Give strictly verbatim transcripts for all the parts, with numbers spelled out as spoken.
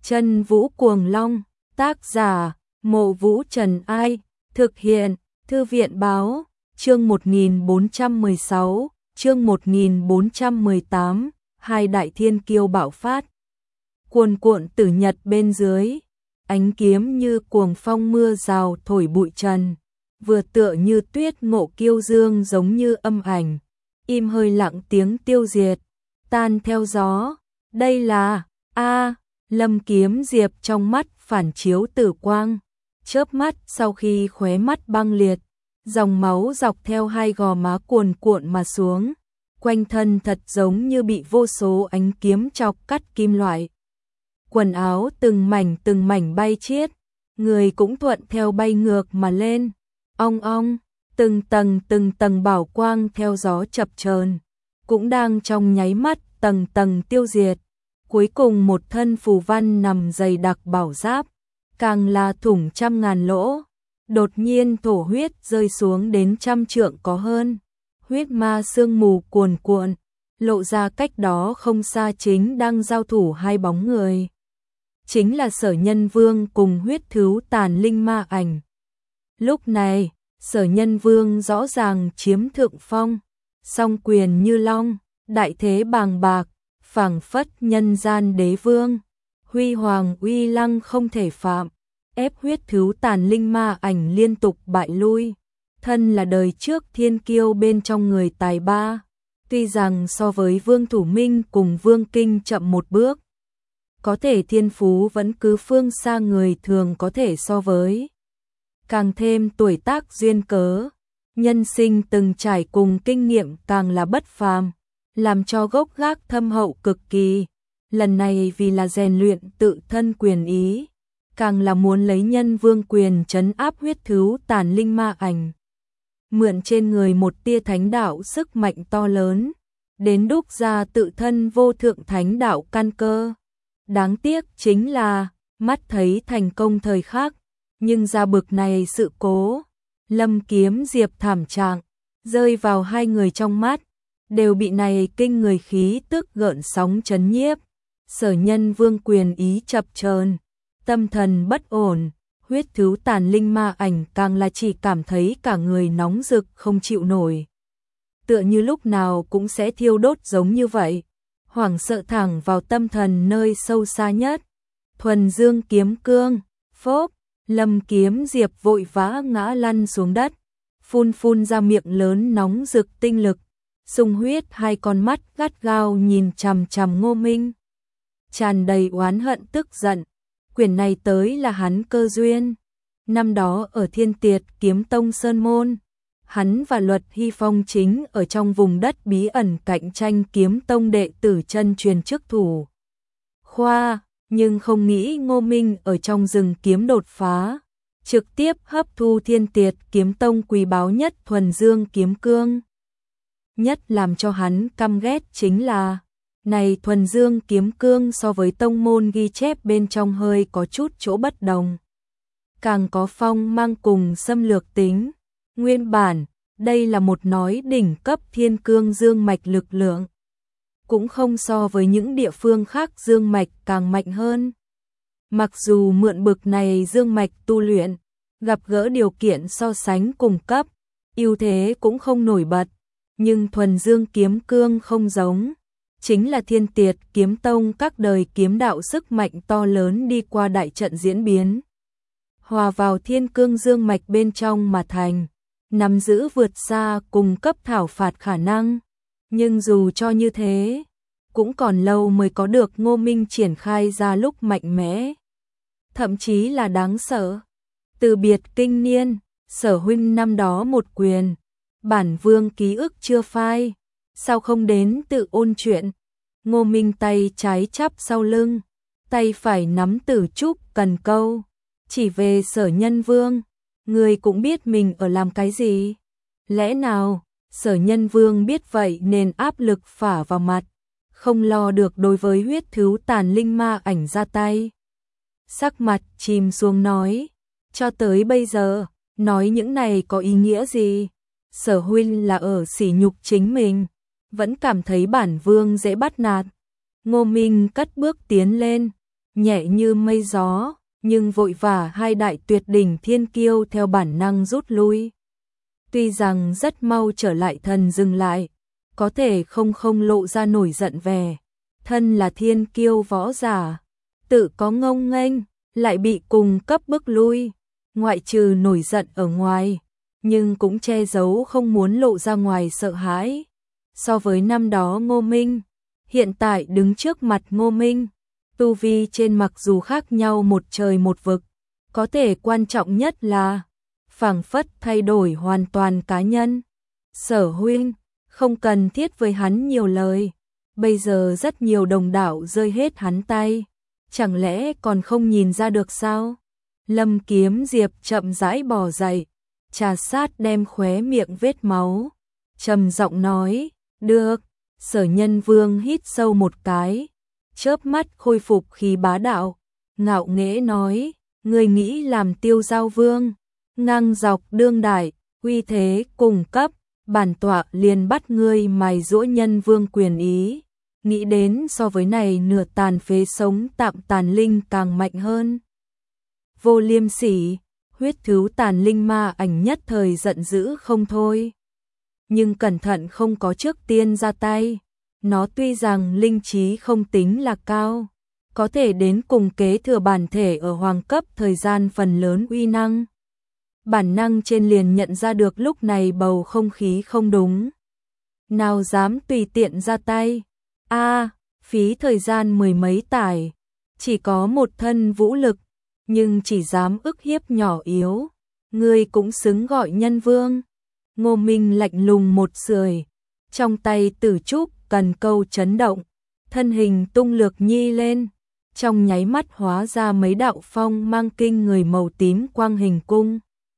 Chân Vũ Cuồng Long, tác giả, Mộ Vũ Trần Ai, thực hiện, Thư viện Báo, chương một nghìn bốn trăm mười sáu, chương một nghìn bốn trăm mười tám, hai đại thiên kiêu bạo phát. Cuồn cuộn tử nhật bên dưới, ánh kiếm như cuồng phong mưa rào thổi bụi trần, vừa tựa như tuyết ngộ kiêu dương giống như âm ảnh, im hơi lặng tiếng tiêu diệt, tan theo gió. Đây là, a Lâm Kiếm Diệp trong mắt phản chiếu tử quang, chớp mắt sau khi khóe mắt băng liệt, dòng máu dọc theo hai gò má cuồn cuộn mà xuống, quanh thân thật giống như bị vô số ánh kiếm chọc cắt kim loại. Quần áo từng mảnh từng mảnh bay chiết, người cũng thuận theo bay ngược mà lên, ong ong, từng tầng từng tầng bảo quang theo gió chập chờn, cũng đang trong nháy mắt tầng tầng tiêu diệt. Cuối cùng một thân phù văn nằm dày đặc bảo giáp, càng là thủng trăm ngàn lỗ, đột nhiên thổ huyết rơi xuống đến trăm trượng có hơn, huyết ma sương mù cuồn cuộn, lộ ra cách đó không xa chính đang giao thủ hai bóng người. Chính là Sở Nhân Vương cùng Huyết Thứu Tàn Linh Ma Ảnh. Lúc này, Sở Nhân Vương rõ ràng chiếm thượng phong, song quyền như long, đại thế bàng bạc, phảng phất nhân gian đế vương, huy hoàng uy lăng không thể phạm, ép Huyết Thứu Tàn Linh Ma Ảnh liên tục bại lui. Thân là đời trước thiên kiêu bên trong người tài ba, tuy rằng so với Vương Thủ Minh cùng Vương Kinh chậm một bước, có thể thiên phú vẫn cứ phương xa người thường có thể so với. Càng thêm tuổi tác duyên cớ, nhân sinh từng trải cùng kinh nghiệm càng là bất phàm, làm cho gốc gác thâm hậu cực kỳ. Lần này vì là rèn luyện tự thân quyền ý, càng là muốn lấy nhân vương quyền trấn áp Huyết Thứu Tàn Linh Ma Ảnh, mượn trên người một tia thánh đạo sức mạnh to lớn, đến đúc ra tự thân vô thượng thánh đạo căn cơ. Đáng tiếc chính là, mắt thấy thành công thời khắc, nhưng ra bực này sự cố, Lâm Kiếm Diệp thảm trạng, rơi vào hai người trong mắt, đều bị này kinh người khí tức gợn sóng chấn nhiếp. Sở Nhân Vương quyền ý chập chờn, tâm thần bất ổn, Huyết Thứu Tàn Linh Ma Ảnh càng là chỉ cảm thấy cả người nóng rực không chịu nổi. Tựa như lúc nào cũng sẽ thiêu đốt giống như vậy, hoảng sợ thẳng vào tâm thần nơi sâu xa nhất. Thuần Dương kiếm cương, phốp, Lâm Kiếm Diệp vội vã ngã lăn xuống đất, phun phun ra miệng lớn nóng rực tinh lực, sung huyết hai con mắt gắt gao nhìn chằm chằm Ngô Minh, tràn đầy oán hận tức giận. Quyền này tới là hắn cơ duyên. Năm đó ở Thiên Tiệt Kiếm Tông Sơn Môn, hắn và Luật Hy Phong chính ở trong vùng đất bí ẩn cạnh tranh kiếm tông đệ tử chân truyền chức thủ khoa, nhưng không nghĩ Ngô Minh ở trong rừng kiếm đột phá, trực tiếp hấp thu Thiên Tiệt Kiếm Tông quý báu nhất Thuần Dương kiếm cương. Nhất làm cho hắn căm ghét chính là, này Thuần Dương kiếm cương so với tông môn ghi chép bên trong hơi có chút chỗ bất đồng, càng có phong mang cùng xâm lược tính. Nguyên bản, đây là một nói đỉnh cấp thiên cương dương mạch lực lượng, cũng không so với những địa phương khác dương mạch càng mạnh hơn. Mặc dù mượn bực này dương mạch tu luyện, gặp gỡ điều kiện so sánh cùng cấp, ưu thế cũng không nổi bật, nhưng Thuần Dương kiếm cương không giống, chính là Thiên Tiệt Kiếm Tông các đời kiếm đạo sức mạnh to lớn đi qua đại trận diễn biến, hòa vào thiên cương dương mạch bên trong mà thành, nắm giữ vượt xa cùng cấp thảo phạt khả năng. Nhưng dù cho như thế, cũng còn lâu mới có được Ngô Minh triển khai ra lúc mạnh mẽ, thậm chí là đáng sợ. Từ biệt kinh niên, Sở huynh năm đó một quyền, bản vương ký ức chưa phai, sao không đến tự ôn chuyện. Ngô Minh tay trái chắp sau lưng, tay phải nắm tử trúc cần câu, chỉ về Sở Nhân Vương, người cũng biết mình ở làm cái gì. Lẽ nào, Sở Nhân Vương biết vậy nên áp lực phả vào mặt, không lo được đối với Huyết Thứu Tàn Linh Ma Ảnh ra tay. Sắc mặt chìm xuống nói, cho tới bây giờ, nói những này có ý nghĩa gì? Sở huynh là ở sỉ nhục chính mình, vẫn cảm thấy bản vương dễ bắt nạt. Ngô Minh cất bước tiến lên, nhẹ như mây gió, nhưng vội vã hai đại tuyệt đỉnh thiên kiêu theo bản năng rút lui. Tuy rằng rất mau trở lại thần dừng lại, có thể không không lộ ra nổi giận vẻ. Thân là thiên kiêu võ giả, tự có ngông nghênh, lại bị cùng cấp bức lui. Ngoại trừ nổi giận ở ngoài, nhưng cũng che giấu không muốn lộ ra ngoài sợ hãi. So với năm đó Ngô Minh, hiện tại đứng trước mặt Ngô Minh, tu vi trên mặc dù khác nhau một trời một vực, có thể quan trọng nhất là phảng phất thay đổi hoàn toàn cá nhân. Sở huynh, không cần thiết với hắn nhiều lời, bây giờ rất nhiều đồng đạo rơi hết hắn tay, chẳng lẽ còn không nhìn ra được sao? Lâm Kiếm Diệp chậm rãi bò dậy, trà sát đem khóe miệng vết máu, trầm giọng nói, được. Sở Nhân Vương hít sâu một cái, chớp mắt khôi phục khí bá đạo, ngạo nghễ nói, ngươi nghĩ làm Tiêu Giao Vương, ngang dọc đương đại, uy thế cùng cấp, bản tọa liền bắt ngươi mài giũa Nhân Vương quyền ý, nghĩ đến so với này nửa tàn phế sống tạm tàn linh càng mạnh hơn. Vô Liêm Sỉ, huyết thú tàn linh ma ảnh nhất thời giận dữ không thôi. Nhưng cẩn thận không có trước tiên ra tay, nó tuy rằng linh trí không tính là cao, có thể đến cùng kế thừa bản thể ở hoàng cấp thời gian phần lớn uy năng. Bản năng trên liền nhận ra được lúc này bầu không khí không đúng. Nào dám tùy tiện ra tay, a phí thời gian mười mấy tải, chỉ có một thân vũ lực, nhưng chỉ dám ức hiếp nhỏ yếu, ngươi cũng xứng gọi nhân vương. Ngô Minh lạnh lùng một sưởi, trong tay tử trúc cần câu chấn động, thân hình tung lược nhi lên, trong nháy mắt hóa ra mấy đạo phong mang kinh người màu tím quang hình cung,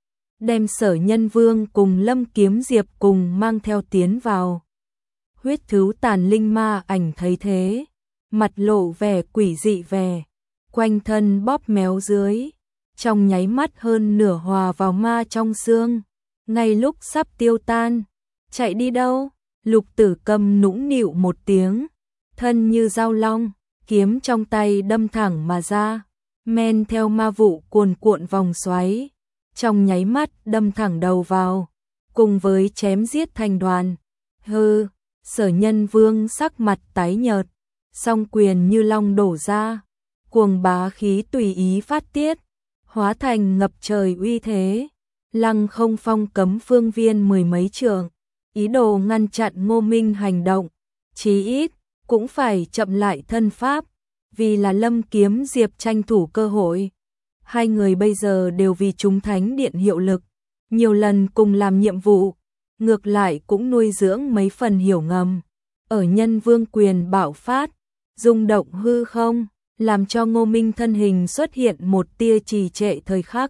đem Sở Nhân Vương cùng Lâm Kiếm Diệp cùng mang theo tiến vào. Huyết thú tàn linh ma ảnh thấy thế, mặt lộ vẻ quỷ dị vẻ, quanh thân bóp méo dưới, trong nháy mắt hơn nửa hòa vào ma trong xương. Ngay lúc sắp tiêu tan, chạy đi đâu? Lục Tử Cầm nũng nịu một tiếng, thân như dao long, kiếm trong tay đâm thẳng mà ra, men theo ma vụ cuồn cuộn vòng xoáy, trong nháy mắt đâm thẳng đầu vào, cùng với chém giết thành đoàn. Hừ, Sở Nhân Vương sắc mặt tái nhợt, song quyền như long đổ ra, cuồng bá khí tùy ý phát tiết, hóa thành ngập trời uy thế. Lăng không phong cấm phương viên mười mấy trượng, ý đồ ngăn chặn Ngô Minh hành động, chí ít cũng phải chậm lại thân pháp, vì là Lâm Kiếm Diệp tranh thủ cơ hội. Hai người bây giờ đều vì chúng thánh điện hiệu lực, nhiều lần cùng làm nhiệm vụ, ngược lại cũng nuôi dưỡng mấy phần hiểu ngầm. Ở Nhân Vương quyền bạo phát, rung động hư không, làm cho Ngô Minh thân hình xuất hiện một tia trì trệ thời khắc.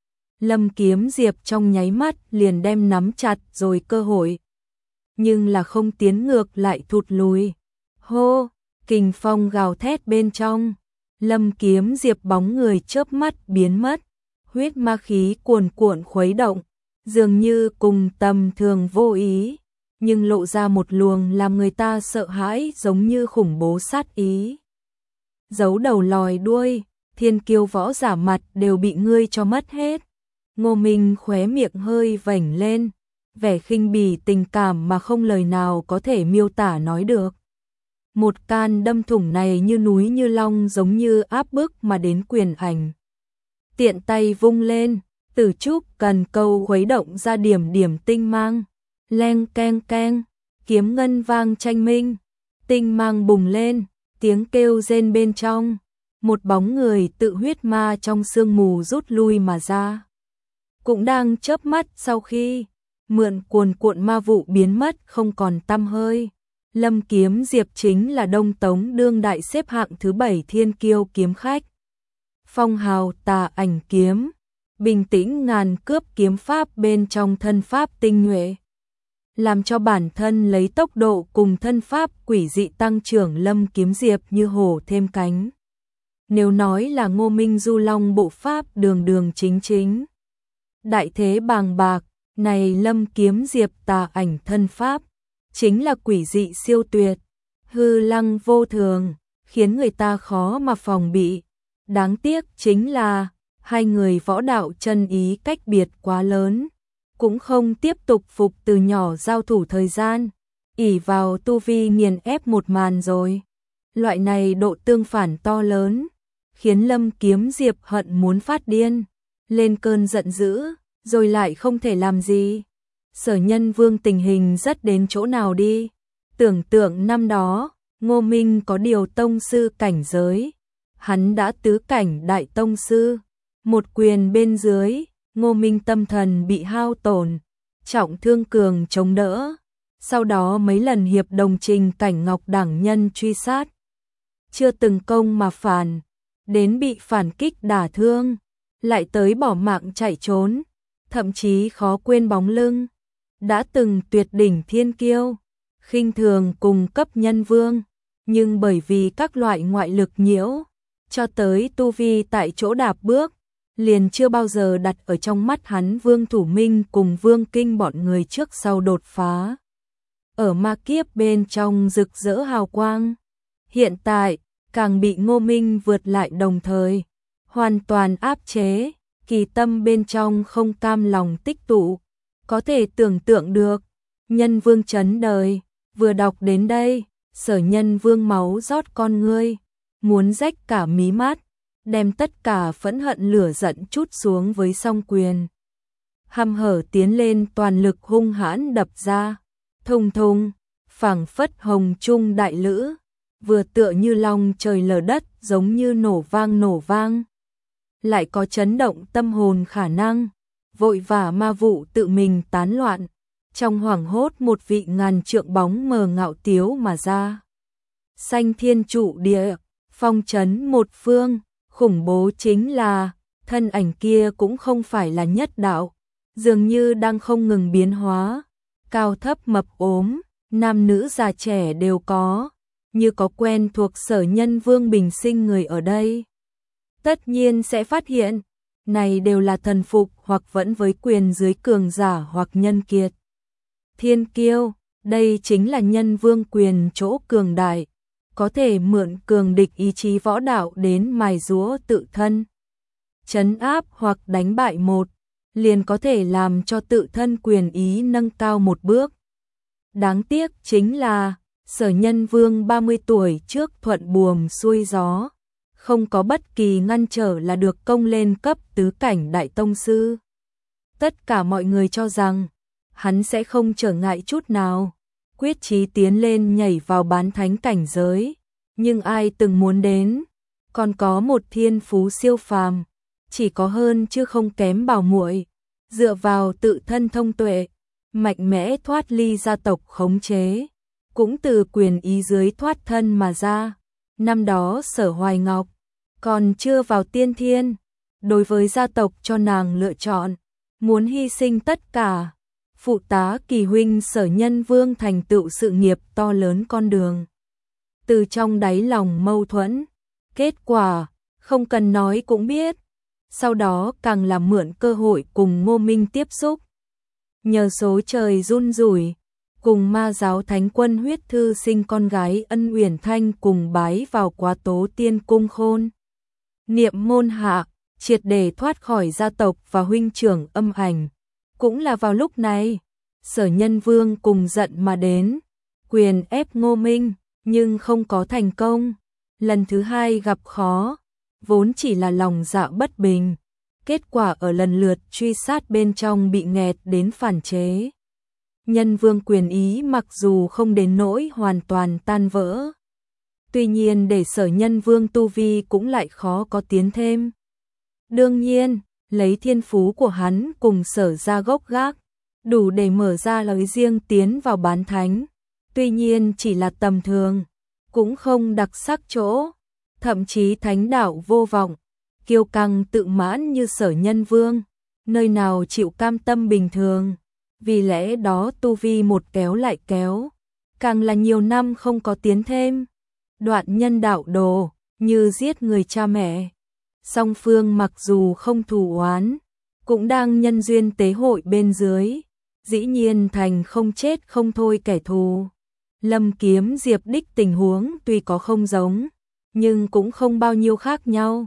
Lâm Kiếm Diệp trong nháy mắt liền đem nắm chặt rồi cơ hội, nhưng là không tiến ngược lại thụt lùi. Hô, kình phong gào thét bên trong, Lâm Kiếm Diệp bóng người chớp mắt biến mất, huyết ma khí cuồn cuộn khuấy động, dường như cùng tầm thường vô ý, nhưng lộ ra một luồng làm người ta sợ hãi giống như khủng bố sát ý. Giấu đầu lòi đuôi, thiên kiêu võ giả mặt đều bị ngươi cho mất hết. Ngô Minh khóe miệng hơi vểnh lên, vẻ khinh bỉ tình cảm mà không lời nào có thể miêu tả nói được. Một can đâm thủng này như núi như long giống như áp bức mà đến quyền ảnh. Tiện tay vung lên, tử trúc cần câu khuấy động ra điểm điểm tinh mang, leng keng keng, kiếm ngân vang tranh minh, tinh mang bùng lên, tiếng kêu rên bên trong, một bóng người tự huyết ma trong sương mù rút lui mà ra. Cũng đang chớp mắt sau khi mượn cuồn cuộn ma vụ biến mất không còn tăm hơi, Lâm Kiếm Diệp chính là Đông Tống đương đại xếp hạng thứ bảy thiên kiêu kiếm khách. Phong hào tà ảnh kiếm, bình tĩnh ngàn cướp kiếm pháp bên trong thân pháp tinh nhuệ, làm cho bản thân lấy tốc độ cùng thân pháp quỷ dị tăng trưởng Lâm Kiếm Diệp như hổ thêm cánh. Nếu nói là Ngô Minh Du Long bộ pháp đường đường chính chính, đại thế bàng bạc, này Lâm Kiếm Diệp tà ảnh thân pháp, chính là quỷ dị siêu tuyệt, hư lăng vô thường, khiến người ta khó mà phòng bị, Đáng tiếc chính là hai người võ đạo chân ý cách biệt quá lớn, cũng không tiếp tục phục từ nhỏ giao thủ thời gian, ỷ vào tu vi nghiền ép một màn rồi. Loại này độ tương phản to lớn, khiến Lâm Kiếm Diệp hận muốn phát điên, lên cơn giận dữ, rồi lại không thể làm gì. Sở Nhân Vương tình hình rất đến chỗ nào đi. Tưởng tượng năm đó, Ngô Minh có điều tông sư cảnh giới, hắn đã tứ cảnh đại tông sư, một quyền bên dưới, Ngô Minh tâm thần bị hao tổn, trọng thương cường chống đỡ, sau đó mấy lần hiệp đồng trình cảnh ngọc đẳng nhân truy sát, chưa từng công mà phản, đến bị phản kích đả thương, lại tới bỏ mạng chạy trốn, thậm chí khó quên bóng lưng, đã từng tuyệt đỉnh thiên kiêu, khinh thường cùng cấp nhân vương, nhưng bởi vì các loại ngoại lực nhiễu, cho tới tu vi tại chỗ đạp bước, liền chưa bao giờ đặt ở trong mắt hắn Vương Thủ Minh cùng Vương Kinh bọn người trước sau đột phá. Ở ma kiếp bên trong rực rỡ hào quang, hiện tại càng bị Ngô Minh vượt lại đồng thời, hoàn toàn áp chế, kỳ tâm bên trong không cam lòng tích tụ, có thể tưởng tượng được, Nhân Vương chấn đời, vừa đọc đến đây, Sở Nhân Vương máu rót con ngươi, muốn rách cả mí mắt, đem tất cả phẫn hận lửa giận trút xuống với song quyền. Hăm hở tiến lên toàn lực hung hãn đập ra, thùng thùng, phảng phất hồng trung đại lữ, vừa tựa như long trời lở đất giống như nổ vang nổ vang. Lại có chấn động tâm hồn khả năng, vội vã ma vụ tự mình tán loạn, trong hoảng hốt một vị ngàn trượng bóng mờ ngạo tiếu mà ra. Xanh thiên trụ địa, phong trấn một phương, khủng bố chính là, thân ảnh kia cũng không phải là nhất đạo, dường như đang không ngừng biến hóa, cao thấp mập ốm, nam nữ già trẻ đều có, như có quen thuộc Sở Nhân Vương bình sinh người ở đây. Tất nhiên sẽ phát hiện, này đều là thần phục hoặc vẫn với quyền dưới cường giả hoặc nhân kiệt. Thiên kiêu, đây chính là Nhân Vương quyền chỗ cường đại, có thể mượn cường địch ý chí võ đạo đến mài giũa tự thân. Trấn áp hoặc đánh bại một, liền có thể làm cho tự thân quyền ý nâng cao một bước. Đáng tiếc chính là, Sở Nhân Vương ba mươi tuổi trước thuận buồm xuôi gió, không có bất kỳ ngăn trở là được công lên cấp tứ cảnh đại tông sư. Tất cả mọi người cho rằng, hắn sẽ không trở ngại chút nào, quyết chí tiến lên nhảy vào bán thánh cảnh giới, nhưng ai từng muốn đến, còn có một thiên phú siêu phàm, chỉ có hơn chứ không kém bảo muội, dựa vào tự thân thông tuệ, mạnh mẽ thoát ly gia tộc khống chế, cũng từ quyền ý dưới thoát thân mà ra. Năm đó Sở Hoài Ngọc còn chưa vào tiên thiên, đối với gia tộc cho nàng lựa chọn, muốn hy sinh tất cả, phụ tá Kỳ huynh Sở Nhân Vương thành tựu sự nghiệp to lớn con đường. Từ trong đáy lòng mâu thuẫn, kết quả không cần nói cũng biết, sau đó càng là mượn cơ hội cùng Ngô Minh tiếp xúc. Nhờ số trời run rủi, cùng ma giáo thánh quân huyết thư sinh con gái Ân Uyển Thanh cùng bái vào Quá Tố Tiên Cung Khôn. Niệm môn hạ, triệt để thoát khỏi gia tộc và huynh trưởng Âm Ảnh. Cũng là vào lúc này, Sở Nhân Vương cùng giận mà đến, quyền ép Ngô Minh, nhưng không có thành công. Lần thứ hai gặp khó, vốn chỉ là lòng dạ bất bình. Kết quả ở lần lượt truy sát bên trong bị nghẹt đến phản chế. Nhân Vương quyền ý mặc dù không đến nỗi hoàn toàn tan vỡ, tuy nhiên để Sở Nhân Vương tu vi cũng lại khó có tiến thêm. Đương nhiên, lấy thiên phú của hắn cùng Sở ra gốc gác, đủ để mở ra lối riêng tiến vào bán thánh, tuy nhiên chỉ là tầm thường, cũng không đặc sắc chỗ, thậm chí thánh đạo vô vọng, kiêu căng tự mãn như Sở Nhân Vương, nơi nào chịu cam tâm bình thường, vì lẽ đó tu vi một kéo lại kéo, càng là nhiều năm không có tiến thêm. Đoạn nhân đạo đồ, như giết người cha mẹ. Song phương mặc dù không thù oán, cũng đang nhân duyên tế hội bên dưới, dĩ nhiên thành không chết không thôi kẻ thù. Lâm Kiếm Diệp đích tình huống tuy có không giống, nhưng cũng không bao nhiêu khác nhau.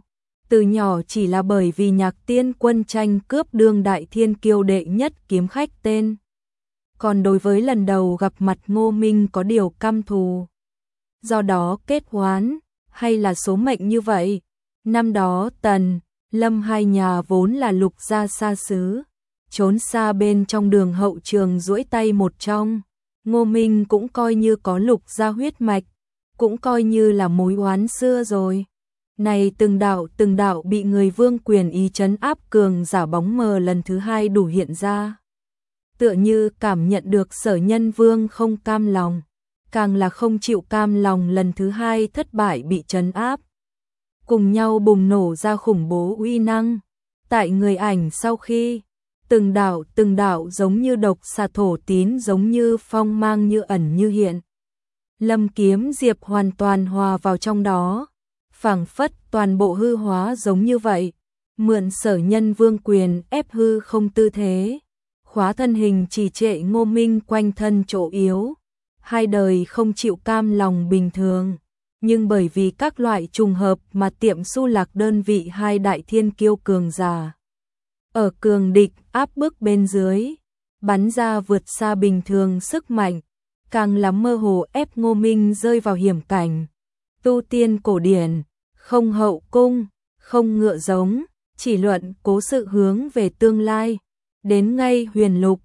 từ nhỏ chỉ là bởi vì Nhạc Tiên Quân tranh cướp đương đại thiên kiêu đệ nhất kiếm khách tên. Còn đối với lần đầu gặp mặt Ngô Minh có điều căm thù. Do đó kết oán, hay là số mệnh như vậy. Năm đó Tần, Lâm hai nhà vốn là Lục gia xa xứ, trốn xa bên trong đường hậu trường duỗi tay một trong. Ngô Minh cũng coi như có Lục gia huyết mạch, cũng coi như là mối oán xưa rồi. Này từng đạo từng đạo bị người vương quyền ý trấn áp cường giả bóng mờ lần thứ hai đủ hiện ra. Tựa như cảm nhận được Sở Nhân Vương không cam lòng, càng là không chịu cam lòng lần thứ hai thất bại bị trấn áp. Cùng nhau bùng nổ ra khủng bố uy năng. Tại người ảnh sau khi, từng đạo từng đạo giống như độc xà thổ tín giống như phong mang như ẩn như hiện. Lâm Kiếm Diệp hoàn toàn hòa vào trong đó, phảng phất toàn bộ hư hóa giống như vậy, mượn Sở Nhân Vương quyền ép hư không tư thế, khóa thân hình trì trệ Ngô Minh quanh thân chỗ yếu, hai đời không chịu cam lòng bình thường, nhưng bởi vì các loại trùng hợp mà tiệm su lạc đơn vị hai đại thiên kiêu cường giả. Ở cường địch áp bức bên dưới, bắn ra vượt xa bình thường sức mạnh, càng lắm mơ hồ ép Ngô Minh rơi vào hiểm cảnh. Tu tiên cổ điển, không hậu cung, không ngựa giống, chỉ luận cố sự hướng về tương lai. Đến ngay huyền lục,